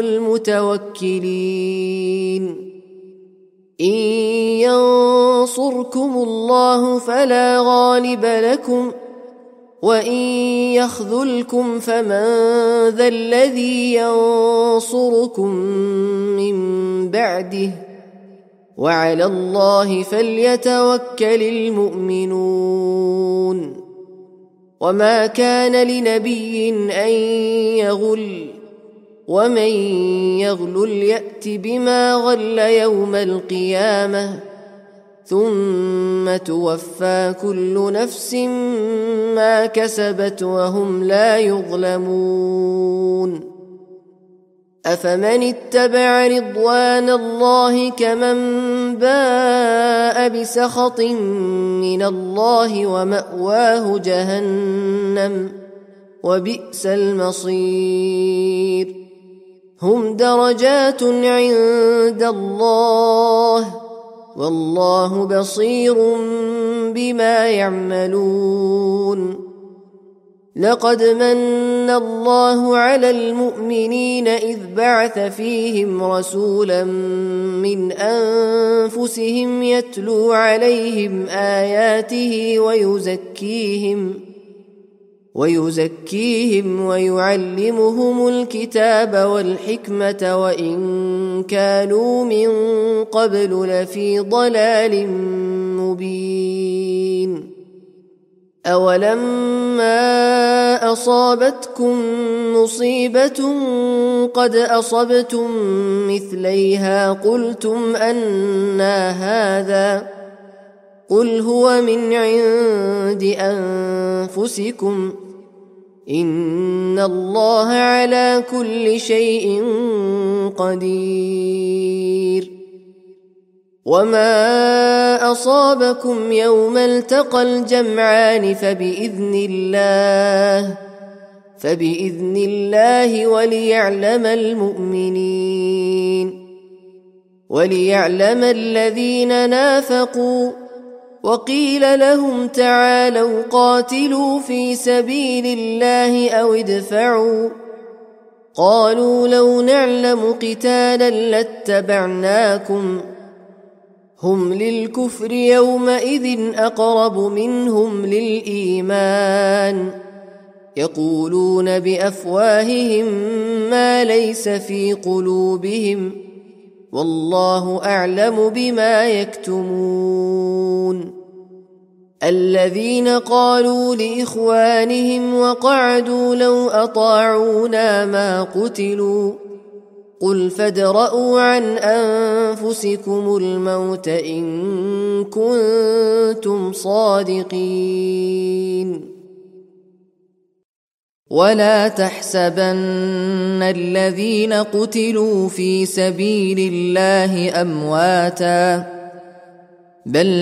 المتوكلين. إن ينصركم الله فلا غالب لكم وإن يخذلكم فمن ذا الذي ينصركم من بعده وعلى الله فليتوكل المؤمنون. وما كان لنبي أن يغل ومن يغلل يأت بما غل يوم القيامة ثم توفى كل نفس ما كسبت وهم لا يظلمون. أفمن اتبع رضوان الله كمن باء بسخط من الله ومأواه جهنم وبئس المصير. هم درجات عند الله والله بصير بما يعملون. لقد من الله على المؤمنين إذ بعث فيهم رسولا من أنفسهم يتلو عليهم آياته ويزكيهم ويزكيهم ويعلمهم الكتاب والحكمة وإن كانوا من قبل لفي ضلال مبين. أولما أصابتكم مصيبة قد أصبتم مثليها قلتم أنى هذا قل هو من عند أنفسكم إن الله على كل شيء قدير. وما أصابكم يوم التقى الجمعان فبإذن الله فبإذن الله وليعلم المؤمنين وليعلم الذين نافقوا وقيل لهم تعالوا قاتلوا في سبيل الله أو ادفعوا قالوا لو نعلم قتالا لاتبعناكم هم للكفر يومئذ أقرب منهم للإيمان يقولون بأفواههم ما ليس في قلوبهم والله أعلم بما يكتمون. الذين قالوا لإخوانهم وقعدوا لو أطاعونا ما قتلوا قل فادرءوا عن أنفسكم الموت إن كنتم صادقين. ولا تحسبن الذين قتلوا في سبيل الله أمواتا بل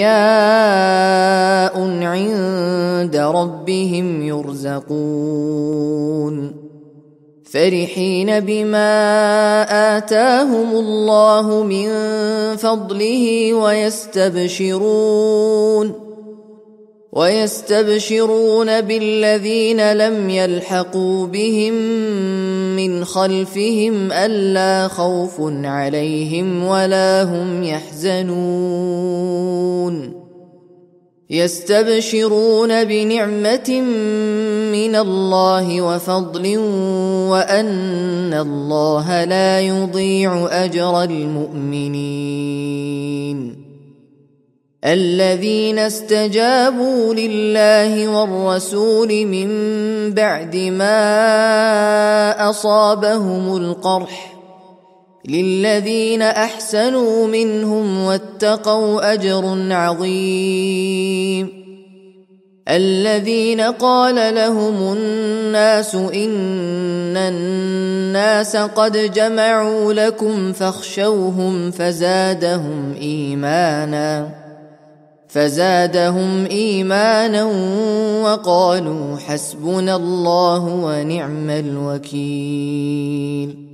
أحياء عند ربهم يرزقون فرحين بما آتاهم الله من فضله ويستبشرون ويستبشرون بالذين لم يلحقوا بهم من خلفهم ألا خوف عليهم ولا هم يحزنون يستبشرون بنعمة من الله وفضل وأن الله لا يضيع أجر المؤمنين الذين استجابوا لله والرسول من بعد ما أصابهم القرح للذين أحسنوا منهم واتقوا أجر عظيم الذين قال لهم الناس إن الناس قد جمعوا لكم فاخشوهم فزادهم إيمانا فزادهم إيمانا وقالوا حسبنا الله ونعم الوكيل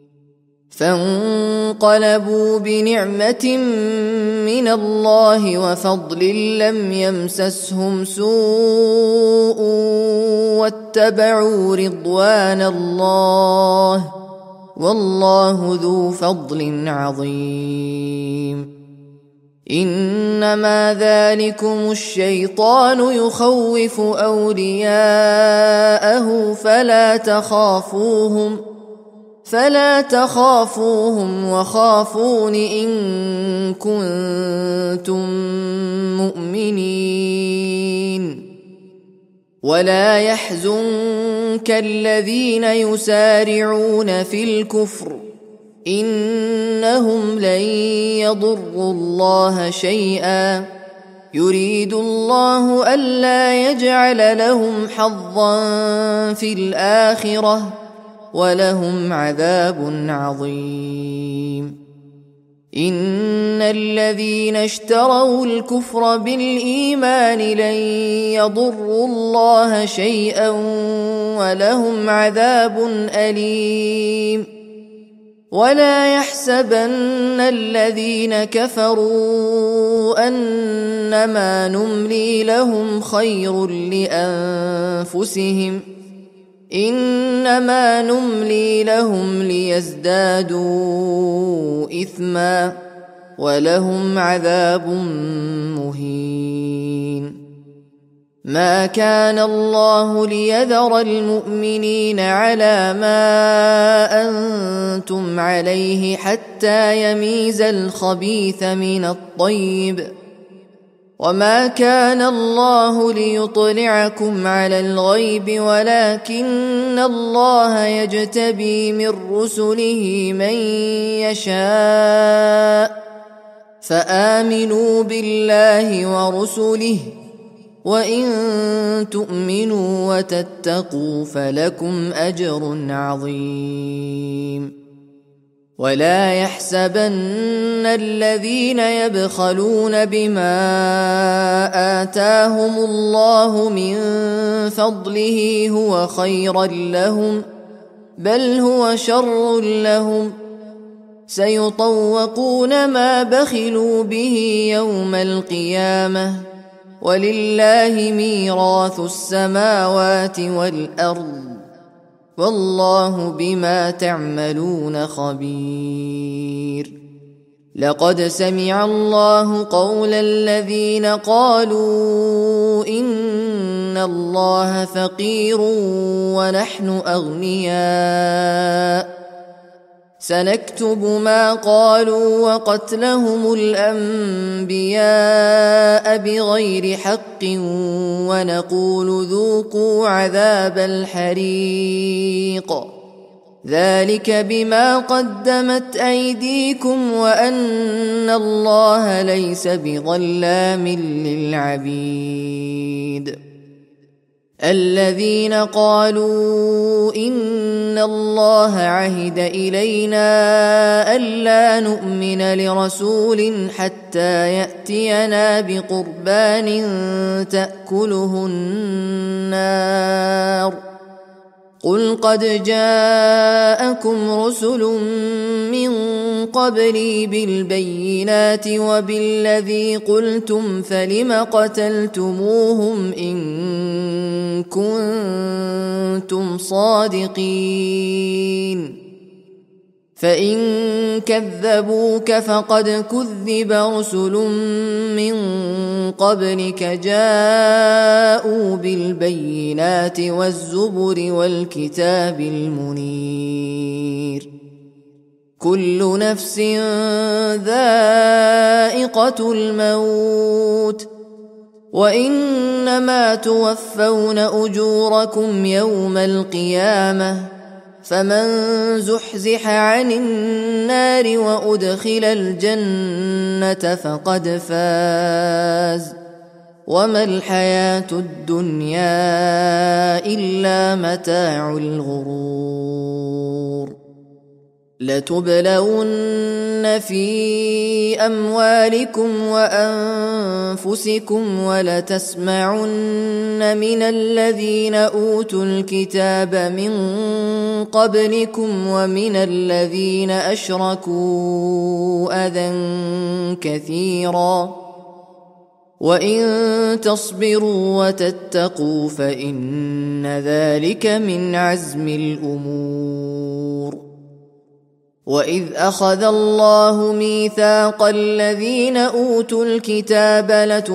فانقلبوا بنعمة من الله وفضل لم يمسسهم سوء واتبعوا رضوان الله والله ذو فضل عظيم إنما ذلكم الشيطان يخوف أولياءه فلا تخافوهم فلا تخافوهم وخافون إن كنتم مؤمنين ولا يحزنك الذين يسارعون في الكفر إنهم لن يضروا الله شيئا يريد الله ألا يجعل لهم حظا في الآخرة ولهم عذاب عظيم إن الذين اشتروا الكفر بالإيمان لن يضروا الله شيئا ولهم عذاب أليم ولا يحسبن الذين كفروا أنما نملي لهم خير لأنفسهم إنما نملي لهم ليزدادوا إثما ولهم عذاب مهين ما كان الله ليذر المؤمنين على ما أنتم عليه حتى يميز الخبيث من الطيب وما كان الله ليطلعكم على الغيب ولكن الله يجتبي من رسله من يشاء فآمنوا بالله ورسله وإن تؤمنوا وتتقوا فلكم أجر عظيم ولا يحسبن الذين يبخلون بما آتاهم الله من فضله هو خيرا لهم بل هو شر لهم سيطوقون ما بخلوا به يوم القيامة ولله ميراث السماوات والأرض والله بما تعملون خبير لقد سمع الله قول الذين قالوا إن الله فقير ونحن أغنياء سنكتب ما قالوا وقتلهم الأنبياء بغير حق ونقول ذوقوا عذاب الحريق ذلك بما قدمت أيديكم وأن الله ليس بظلام للعبيد الذين قالوا إن الله عهد إلينا ألا نؤمن لرسول حتى يأتينا بقربان تأكله النار قل قد جاءكم رسل من قبلي بالبينات وبالذي قلتم فلم قتلتموهم إن كنتم صادقين فإن كذبوك فقد كذب رسل من قبلك جاءوا بالبينات والزبر والكتاب المنير كل نفس ذائقة الموت وإنما توفون أجوركم يوم القيامة فمن زحزح عن النار وأدخل الجنة فقد فاز وما الحياة الدنيا إلا متاع الغرور لتبلون في أموالكم وأنفسكم ولتسمعن من الذين أوتوا الكتاب من قبلكم ومن الذين أشركوا أذى كثيرا وإن تصبروا وتتقوا فإن ذلك من عزم الأمور وإذ أخذ الله ميثاق الذين أوتوا الكتاب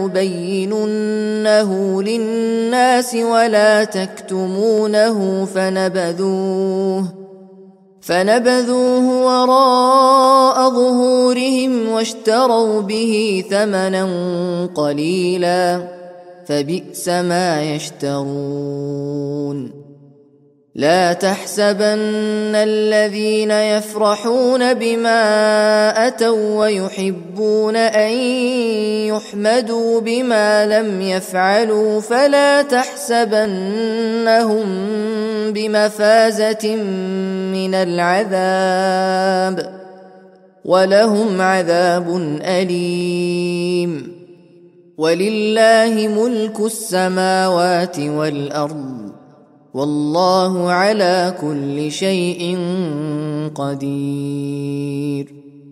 لتبيننه للناس ولا تكتمونه فنبذوه فنبذوه وراء ظهورهم واشتروا به ثمنا قليلا فبئس ما يشترون لا تحسبن الذين يفرحون بما أتوا ويحبون أن يحمدوا بما لم يفعلوا فلا تحسبنهم بمفازة من العذاب ولهم عذاب أليم ولله ملك السماوات والأرض والله على كل شيء قدير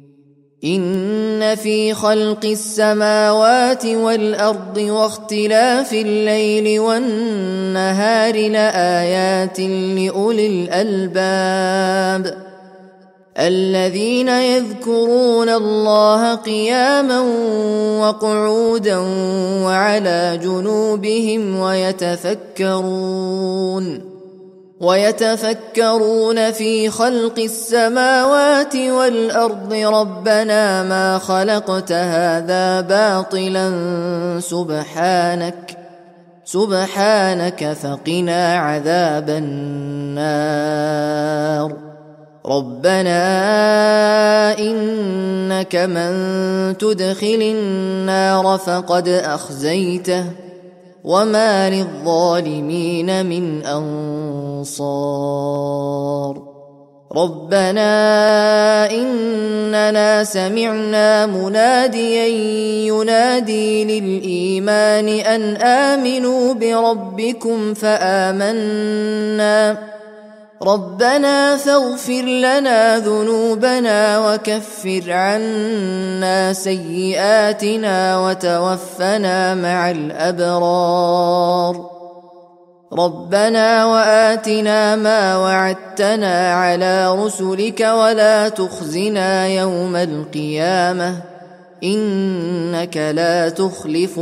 إن في خلق السماوات والأرض واختلاف الليل والنهار لآيات لأولي الألباب الذين يذكرون الله قياما وقعودا وعلى جنوبهم ويتفكرون ويتفكرون في خلق السماوات والأرض ربنا ما خلقت هذا باطلا سبحانك سبحانك فقنا عذاب النار ربنا إنك من تدخل النار فقد أخزيته وما للظالمين من أنصار ربنا إننا سمعنا مناديا ينادي للإيمان أن آمنوا بربكم فآمنا ربنا فاغفر لنا ذنوبنا وكفر عنا سيئاتنا وتوفنا مع الأبرار ربنا وآتنا ما وعدتنا على رسلك ولا تخزنا يوم القيامة إنك لا تخلف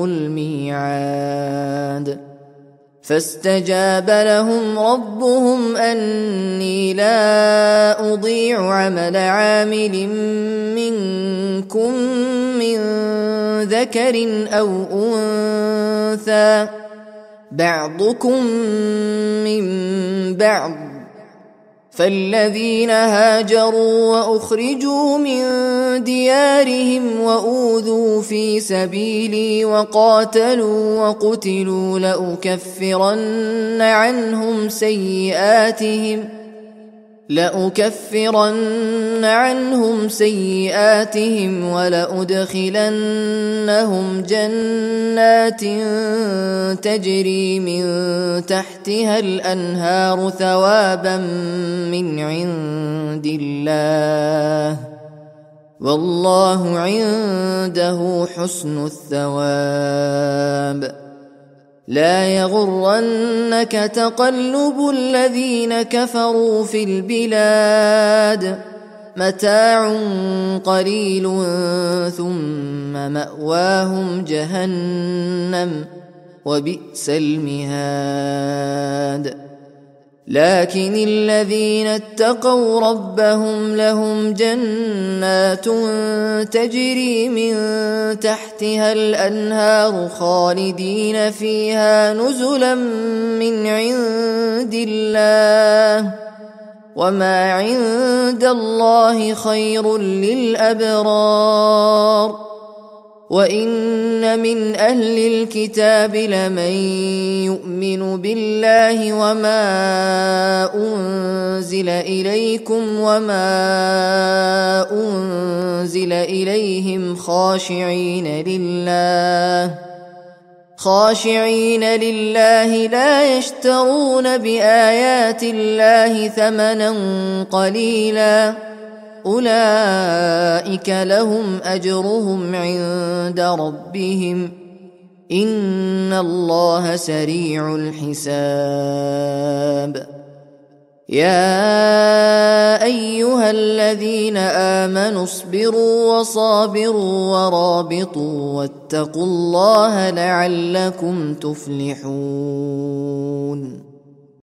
الميعاد فاستجاب لهم ربهم أني لا أضيع عمل عامل منكم من ذكر أو أنثى بعضكم من بعض فالذين هاجروا وأخرجوا من ديارهم وأوذوا في سبيلي وقاتلوا وقتلوا لأكفرن عنهم سيئاتهم لأكفرن عنهم سيئاتهم ولأدخلنهم جنات تجري من تحتها الأنهار ثوابا من عند الله والله عنده حسن الثواب. لا يغرنك تقلب الذين كفروا في البلاد متاع قليل ثم مأواهم جهنم وبئس المهاد. لكن الذين اتقوا ربهم لهم جنات تجري من تحتها الأنهار خالدين فيها نزلا من عند الله وما عند الله خير للأبرار. وإن من أهل الكتاب لمن يؤمن بالله وما أنزل إليكم وما أنزل إليهم خاشعين لله خاشعين لله لا يشترون بآيات الله ثمنا قليلا أولئك لهم أجرهم عند ربهم إن الله سريع الحساب. يا أيها الذين آمنوا اصبروا وصابروا ورابطوا واتقوا الله لعلكم تفلحون.